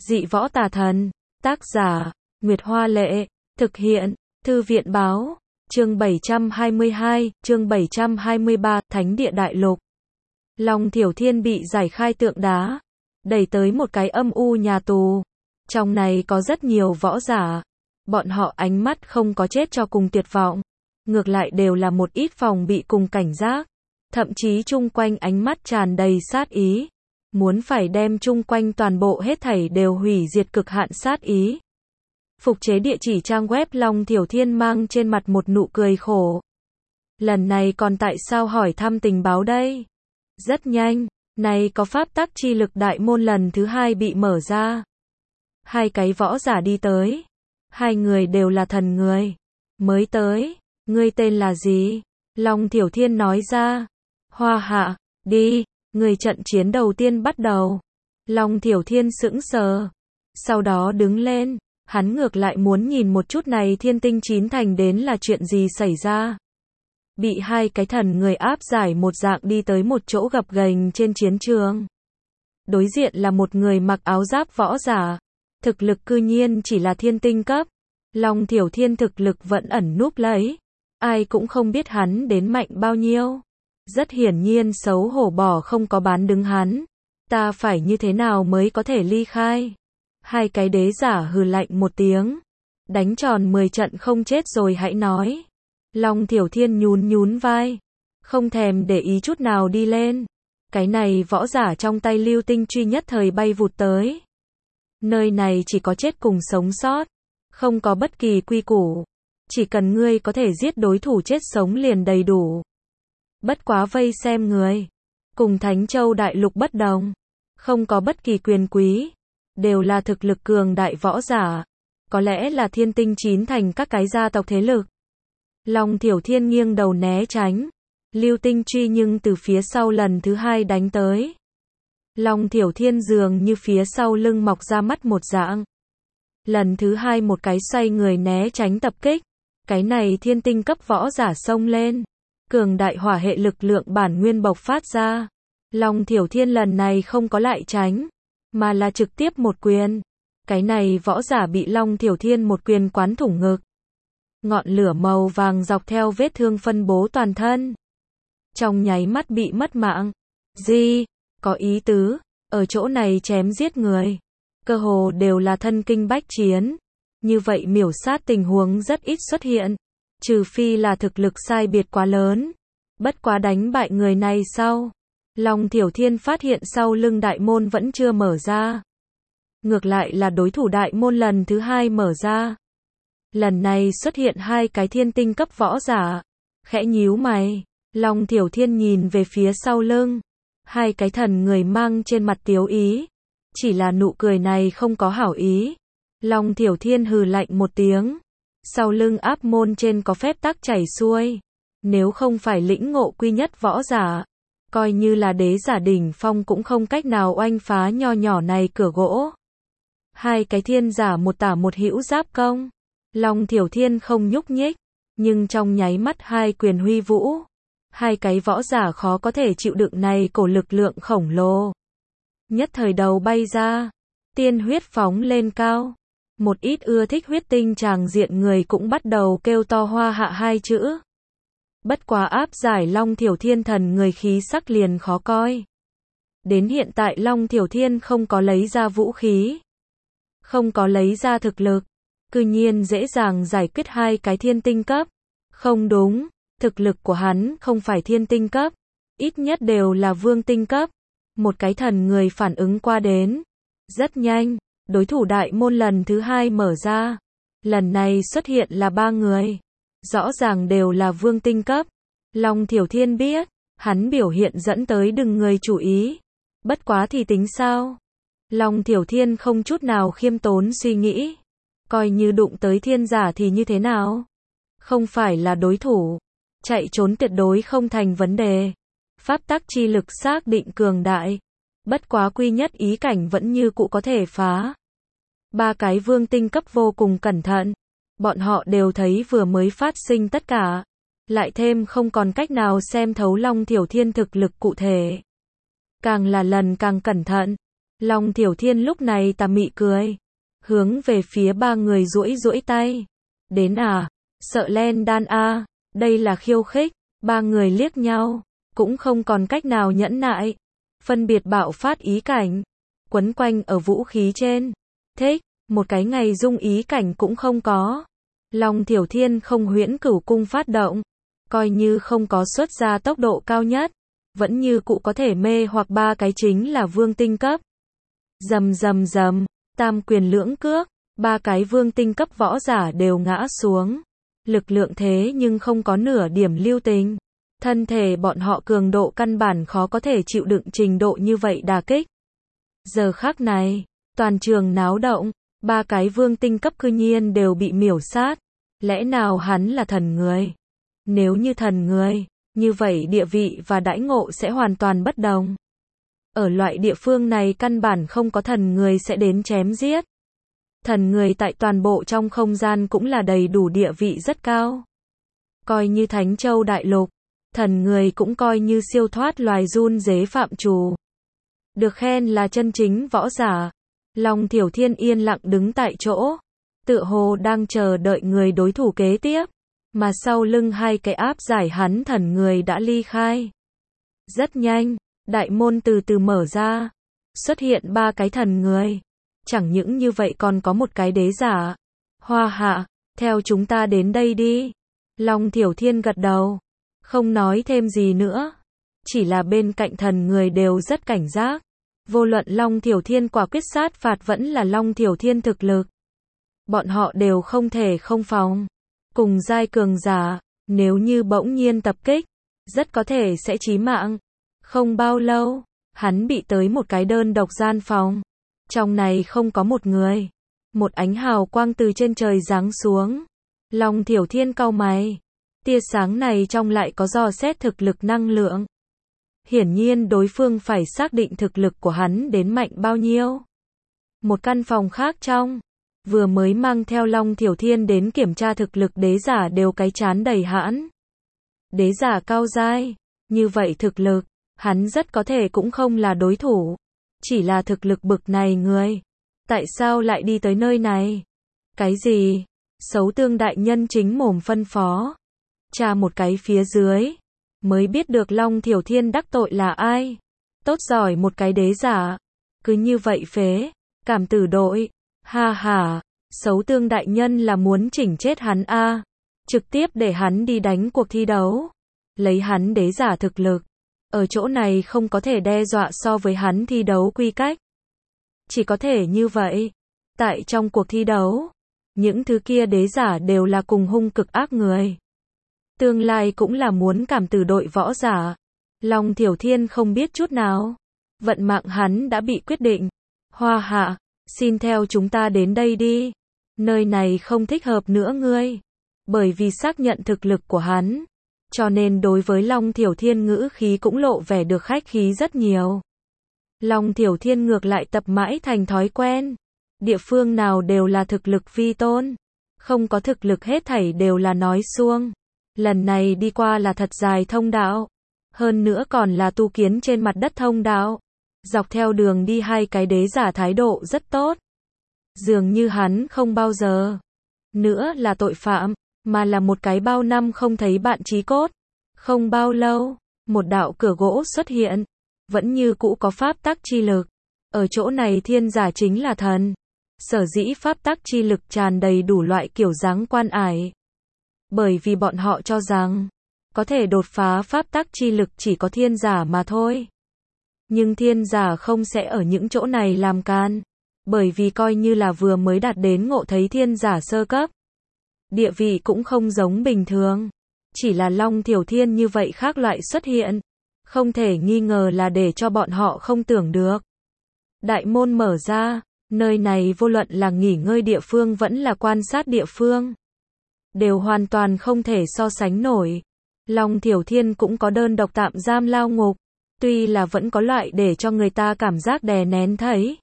Dị võ tà thần. Tác giả, Nguyệt Hoa Lệ. Thực hiện, Thư viện Báo. Chương 722, chương 723, Thánh địa đại lục. Long Thiểu Thiên bị giải khai tượng đá, đẩy tới một cái âm u nhà tù. Trong này có rất nhiều võ giả. Bọn họ ánh mắt không có chết cho cùng tuyệt vọng. Ngược lại đều là một ít phòng bị cùng cảnh giác. Thậm chí chung quanh ánh mắt tràn đầy sát ý. Muốn phải đem chung quanh toàn bộ hết thảy đều hủy diệt cực hạn sát ý. Phục chế địa chỉ trang web Long Thiểu Thiên mang trên mặt một nụ cười khổ. Lần này còn tại sao hỏi thăm tình báo đây? Rất nhanh, này có pháp tắc chi lực đại môn lần thứ 2 bị mở ra. Hai cái võ giả đi tới. Hai người đều là thần người. Mới tới, ngươi tên là gì? Long Thiểu Thiên nói ra. Hoa Hạ, đi, người trận chiến đầu tiên bắt đầu. Long Thiểu Thiên sững sờ. Sau đó đứng lên, hắn ngược lại muốn nhìn một chút này Thiên Tinh Chín Thành đến là chuyện gì xảy ra. Bị hai cái thần người áp giải một dạng đi tới một chỗ gập ghềnh trên chiến trường. Đối diện là một người mặc áo giáp võ giả. Thực lực cư nhiên chỉ là thiên tinh cấp. Long Thiểu Thiên thực lực vẫn ẩn núp lấy. Ai cũng không biết hắn đến mạnh bao nhiêu. Rất hiển nhiên xấu hổ bỏ không có bán đứng hắn. Ta phải như thế nào mới có thể ly khai? Hai cái đế giả hừ lạnh một tiếng. Đánh tròn 10 trận không chết rồi hãy nói. Long Thiểu Thiên nhún nhún vai. Không thèm để ý chút nào đi lên. Cái này võ giả trong tay lưu tinh truy nhất thời bay vụt tới. Nơi này chỉ có chết cùng sống sót. Không có bất kỳ quy củ. Chỉ cần ngươi có thể giết đối thủ chết sống liền đầy đủ. Bất quá vây xem người. Cùng Thánh Châu đại lục bất đồng. Không có bất kỳ quyền quý. Đều là thực lực cường đại võ giả. Có lẽ là Thiên Tinh Chín Thành các cái gia tộc thế lực. Long Thiểu Thiên nghiêng đầu né tránh. Lưu tinh truy nhưng từ phía sau lần thứ 2 đánh tới. Long Thiểu Thiên dường như phía sau lưng mọc ra mắt một dạng. Lần thứ 2 một cái xoay người né tránh tập kích. Cái này thiên tinh cấp võ giả xông lên. Cường đại hỏa hệ lực lượng bản nguyên bộc phát ra. Long Thiểu Thiên lần này không có lại tránh. Mà là trực tiếp một quyền. Cái này võ giả bị Long Thiểu Thiên một quyền quán thủng ngực. Ngọn lửa màu vàng dọc theo vết thương phân bố toàn thân. Trong nháy mắt bị mất mạng. Gì? Có ý tứ. Ở chỗ này chém giết người. Cơ hồ đều là thân kinh bách chiến. Như vậy miểu sát tình huống rất ít xuất hiện. Trừ phi là thực lực sai biệt quá lớn. Bất quá đánh bại người này sau. Long Thiểu Thiên phát hiện sau lưng đại môn vẫn chưa mở ra. Ngược lại là đối thủ đại môn lần thứ 2 mở ra. Lần này xuất hiện hai cái thiên tinh cấp võ giả. Khẽ nhíu mày. Long Thiểu Thiên nhìn về phía sau lưng. Hai cái thần người mang trên mặt tiếu ý. Chỉ là nụ cười này không có hảo ý. Long Thiểu Thiên hừ lạnh một tiếng. Sau lưng áp môn trên có phép tắc chảy xuôi. Nếu không phải lĩnh ngộ quy nhất võ giả. Coi như là đế giả đỉnh phong cũng không cách nào oanh phá nho nhỏ này cửa gỗ. Hai cái thiên giả một tả một hữu giáp công. Long Thiểu Thiên không nhúc nhích. Nhưng trong nháy mắt hai quyền huy vũ. Hai cái võ giả khó có thể chịu đựng này cổ lực lượng khổng lồ. Nhất thời đầu bay ra. Tiên huyết phóng lên cao. Một ít ưa thích huyết tinh tràng diện người cũng bắt đầu kêu to Hoa Hạ hai chữ. Bất quá áp giải Long Thiểu Thiên thần người khí sắc liền khó coi. Đến hiện tại Long Thiểu Thiên không có lấy ra vũ khí. Không có lấy ra thực lực. Cư nhiên dễ dàng giải quyết hai cái thiên tinh cấp. Không đúng, thực lực của hắn không phải thiên tinh cấp. Ít nhất đều là vương tinh cấp. Một cái thần người phản ứng qua đến. Rất nhanh, đối thủ đại môn lần thứ 2 mở ra. Lần này xuất hiện là 3 người. Rõ ràng đều là vương tinh cấp. Long Thiểu Thiên biết, hắn biểu hiện dẫn tới đừng người chú ý. Bất quá thì tính sao? Long Thiểu Thiên không chút nào khiêm tốn suy nghĩ. Coi như đụng tới thiên giả thì như thế nào? Không phải là đối thủ. Chạy trốn tuyệt đối không thành vấn đề. Pháp tắc chi lực xác định cường đại. Bất quá quy nhất ý cảnh vẫn như cũ có thể phá. 3 cái vương tinh cấp vô cùng cẩn thận. Bọn họ đều thấy vừa mới phát sinh tất cả. Lại thêm không còn cách nào xem thấu Long Thiểu Thiên thực lực cụ thể. Càng là lần càng cẩn thận. Long Thiểu Thiên lúc này tà mị cười, hướng về phía ba người duỗi duỗi tay. Đến à, sợ len đan a, đây là khiêu khích. Ba người liếc nhau, cũng không còn cách nào nhẫn nại, phân biệt bạo phát ý cảnh, quấn quanh ở vũ khí trên. Thích, một cái ngày dung ý cảnh cũng không có. Long Thiểu Thiên không huyễn cửu cung phát động, coi như không có xuất ra tốc độ cao nhất, vẫn như cụ có thể mê hoặc ba cái chính là vương tinh cấp. Rầm rầm rầm, tam quyền lưỡng cước, ba cái vương tinh cấp võ giả đều ngã xuống. Lực lượng thế nhưng không có nửa điểm lưu tình. Thân thể bọn họ cường độ căn bản khó có thể chịu đựng trình độ như vậy đả kích. Giờ khắc này, toàn trường náo động, ba cái vương tinh cấp cư nhiên đều bị miểu sát. Lẽ nào hắn là thần người? Nếu như thần người, như vậy địa vị và đãi ngộ sẽ hoàn toàn bất đồng. Ở loại địa phương này căn bản không có thần người sẽ đến chém giết. Thần người tại toàn bộ trong không gian cũng là đầy đủ địa vị rất cao. Coi như Thánh Châu Đại Lục, thần người cũng coi như siêu thoát loài run dế phạm trù. Được khen là chân chính võ giả. Long Thiểu Thiên yên lặng đứng tại chỗ, tựa hồ đang chờ đợi người đối thủ kế tiếp, mà sau lưng hai cái áp giải hắn thần người đã ly khai. Rất nhanh, đại môn từ từ mở ra, xuất hiện ba cái thần người. Chẳng những như vậy còn có một cái đế giả. Hoa Hạ, theo chúng ta đến đây đi. Long Thiểu Thiên gật đầu, không nói thêm gì nữa. Chỉ là bên cạnh thần người đều rất cảnh giác. Vô luận Long Thiểu Thiên quả quyết sát phạt vẫn là Long Thiểu Thiên thực lực. Bọn họ đều không thể không phòng. Cùng giai cường giả, nếu như bỗng nhiên tập kích, rất có thể sẽ chí mạng. Không bao lâu, hắn bị tới một cái đơn độc gian phòng. Trong này không có một người. Một ánh hào quang từ trên trời giáng xuống. Long Thiểu Thiên cau mày. Tia sáng này trong lại có dò xét thực lực năng lượng. Hiển nhiên đối phương phải xác định thực lực của hắn đến mạnh bao nhiêu. Một căn phòng khác trong, vừa mới mang theo Long Thiểu Thiên đến kiểm tra thực lực đế giả đều cái chán đầy hãn. Đế giả cao giai, như vậy thực lực, hắn rất có thể cũng không là đối thủ. Chỉ là thực lực bực này người, tại sao lại đi tới nơi này? Cái gì? Sấu Tương đại nhân chính mồm phân phó. Tra một cái phía dưới, mới biết được Long Thiểu Thiên đắc tội là ai. Tốt giỏi một cái đế giả. Cứ như vậy phế, cảm tử đội. Ha ha, Sấu Tương đại nhân là muốn chỉnh chết hắn a, trực tiếp để hắn đi đánh cuộc thi đấu. Lấy hắn đế giả thực lực, ở chỗ này không có thể đe dọa so với hắn thi đấu quy cách. Chỉ có thể như vậy. Tại trong cuộc thi đấu, những thứ kia đế giả đều là cùng hung cực ác người. Tương lai cũng là muốn cảm tử đội võ giả. Long Thiểu Thiên không biết chút nào. Vận mạng hắn đã bị quyết định. Hoa Hạ, xin theo chúng ta đến đây đi. Nơi này không thích hợp nữa ngươi. Bởi vì xác nhận thực lực của hắn, cho nên đối với Long Thiểu Thiên ngữ khí cũng lộ vẻ được khách khí rất nhiều. Long Thiểu Thiên ngược lại tập mãi thành thói quen. Địa phương nào đều là thực lực vi tôn. Không có thực lực hết thảy đều là nói suông. Lần này đi qua là thật dài thông đạo. Hơn nữa còn là tu kiến trên mặt đất thông đạo. Dọc theo đường đi hai cái đế giả thái độ rất tốt. Dường như hắn không bao giờ nữa là tội phạm, mà là một cái bao năm không thấy bạn chí cốt. Không bao lâu, một đạo cửa gỗ xuất hiện. Vẫn như cũ có pháp tắc chi lực. Ở chỗ này thiên giả chính là thần. Sở dĩ pháp tắc chi lực tràn đầy đủ loại kiểu dáng quan ải. Bởi vì bọn họ cho rằng, có thể đột phá pháp tắc chi lực chỉ có thiên giả mà thôi. Nhưng thiên giả không sẽ ở những chỗ này làm can. Bởi vì coi như là vừa mới đạt đến ngộ thấy thiên giả sơ cấp. Địa vị cũng không giống bình thường. Chỉ là Long Thiểu Thiên như vậy khác loại xuất hiện. Không thể nghi ngờ là để cho bọn họ không tưởng được. Đại môn mở ra, nơi này vô luận là nghỉ ngơi địa phương vẫn là quan sát địa phương. Đều hoàn toàn không thể so sánh nổi. Long Thiểu Thiên cũng có đơn độc tạm giam lao ngục. Tuy là vẫn có loại để cho người ta cảm giác đè nén thấy.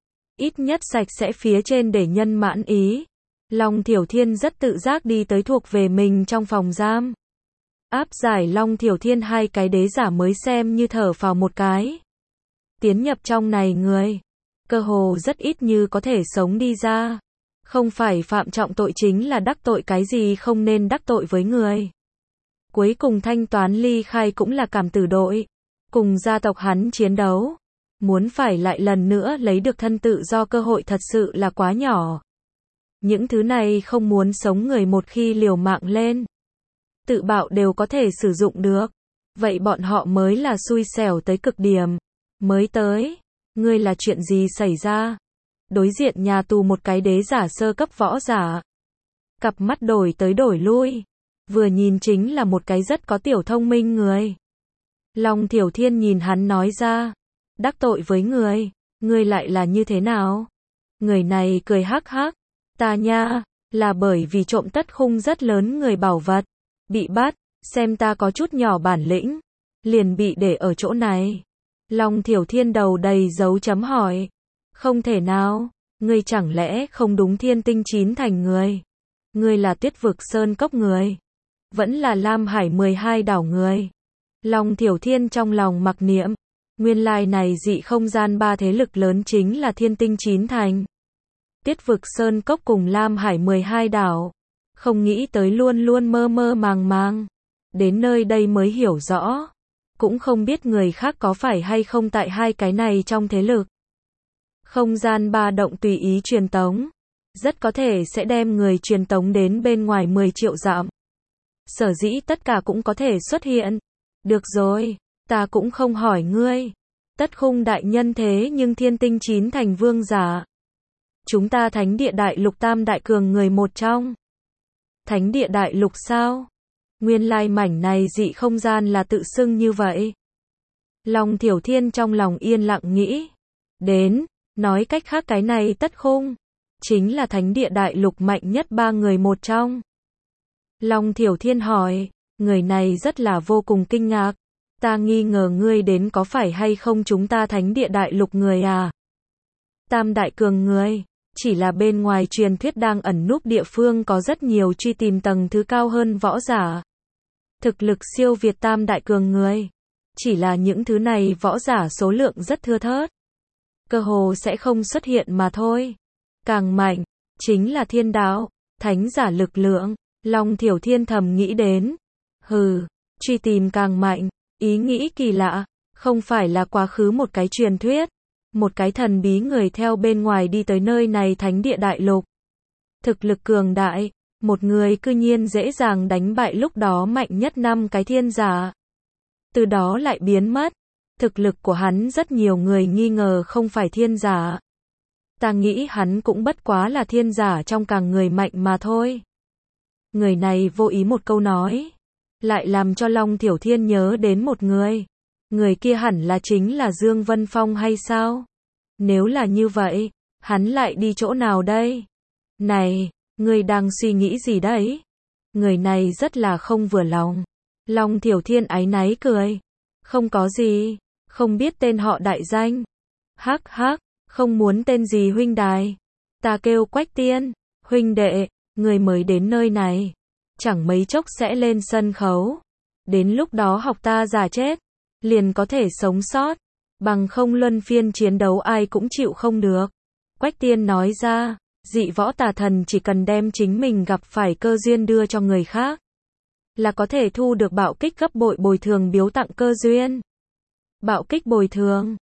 Ít nhất sạch sẽ phía trên để nhân mãn ý. Long Thiểu Thiên rất tự giác đi tới thuộc về mình trong phòng giam. Áp giải Long Thiểu Thiên hai cái đế giả mới xem như thở phào một cái. Tiến nhập trong này người, cơ hồ rất ít như có thể sống đi ra. Không phải phạm trọng tội chính là đắc tội cái gì không nên đắc tội với người. Cuối cùng thanh toán ly khai cũng là cảm tử đội. Cùng gia tộc hắn chiến đấu. Muốn phải lại lần nữa lấy được thân tự do cơ hội thật sự là quá nhỏ. Những thứ này không muốn sống người một khi liều mạng lên. Tự bạo đều có thể sử dụng được. Vậy bọn họ mới là xui xẻo tới cực điểm. Mới tới. Ngươi là chuyện gì xảy ra? Đối diện nhà tù một cái đế giả sơ cấp võ giả. Cặp mắt đổi tới đổi lui. Vừa nhìn chính là một cái rất có tiểu thông minh người. Long Thiểu Thiên nhìn hắn nói ra. Đắc tội với người. Ngươi lại là như thế nào? Người này cười hắc hắc. Ta nha, là bởi vì trộm tất khung rất lớn người bảo vật. Bị bắt, xem ta có chút nhỏ bản lĩnh. Liền bị để ở chỗ này. Long Thiểu Thiên đầu đầy dấu chấm hỏi. Không thể nào, ngươi chẳng lẽ không đúng Thiên Tinh 9 thành người? Ngươi là Tuyết Vực Sơn Cốc người? Vẫn là Lam Hải 12 đảo người? Long Thiểu Thiên trong lòng mặc niệm. Nguyên lai này dị không gian ba thế lực lớn chính là Thiên Tinh 9 thành. Tuyết Vực Sơn Cốc cùng Lam Hải 12 đảo. Không nghĩ tới luôn luôn mơ mơ màng màng. Đến nơi đây mới hiểu rõ. Cũng không biết người khác có phải hay không tại hai cái này trong thế lực. Không gian ba động tùy ý truyền tống. Rất có thể sẽ đem người truyền tống đến bên ngoài 10 triệu dặm. Sở dĩ tất cả cũng có thể xuất hiện. Được rồi, ta cũng không hỏi ngươi. Tất khung đại nhân thế nhưng Thiên Tinh 9 thành vương giả. Chúng ta thánh địa đại lục tam đại cường người một trong. Thánh địa đại lục sao? Nguyên lai mảnh này dị không gian là tự xưng như vậy. Long Thiểu Thiên trong lòng yên lặng nghĩ. Đến, nói cách khác cái này tất khung. Chính là thánh địa đại lục mạnh nhất ba người một trong. Long Thiểu Thiên hỏi. Người này rất là vô cùng kinh ngạc. Ta nghi ngờ ngươi đến có phải hay không chúng ta thánh địa đại lục người à? Tam đại cường người. Chỉ là bên ngoài truyền thuyết đang ẩn núp địa phương có rất nhiều truy tìm tầng thứ cao hơn võ giả. Thực lực siêu việt tam đại cường người. Chỉ là những thứ này võ giả số lượng rất thưa thớt. Cơ hồ sẽ không xuất hiện mà thôi. Càng mạnh, chính là thiên đạo, thánh giả lực lượng. Long Thiểu Thiên thầm nghĩ đến. Hừ, truy tìm càng mạnh, ý nghĩ kỳ lạ. Không phải là quá khứ một cái truyền thuyết. Một cái thần bí người theo bên ngoài đi tới nơi này thánh địa đại lục. Thực lực cường đại, một người cư nhiên dễ dàng đánh bại lúc đó mạnh nhất 5 cái thiên giả. Từ đó lại biến mất. Thực lực của hắn rất nhiều người nghi ngờ không phải thiên giả. Ta nghĩ hắn cũng bất quá là thiên giả trong càng người mạnh mà thôi. Người này vô ý một câu nói. Lại làm cho Long Thiểu Thiên nhớ đến một người. Người kia hẳn là chính là Dương Vân Phong hay sao? Nếu là như vậy, hắn lại đi chỗ nào đây? Này, ngươi đang suy nghĩ gì đấy? Người này rất là không vừa lòng. Long Thiểu Thiên áy náy cười. Không có gì, không biết tên họ đại danh. Hắc hắc, không muốn tên gì huynh đài. Ta kêu Quách Tiên, huynh đệ, người mới đến nơi này. Chẳng mấy chốc sẽ lên sân khấu. Đến lúc đó học ta giả chết. Liền có thể sống sót. Bằng không luân phiên chiến đấu ai cũng chịu không được. Quách Tiên nói ra, dị võ tà thần chỉ cần đem chính mình gặp phải cơ duyên đưa cho người khác. Là có thể thu được bạo kích gấp bội bồi thường biếu tặng cơ duyên. Bạo kích bồi thường.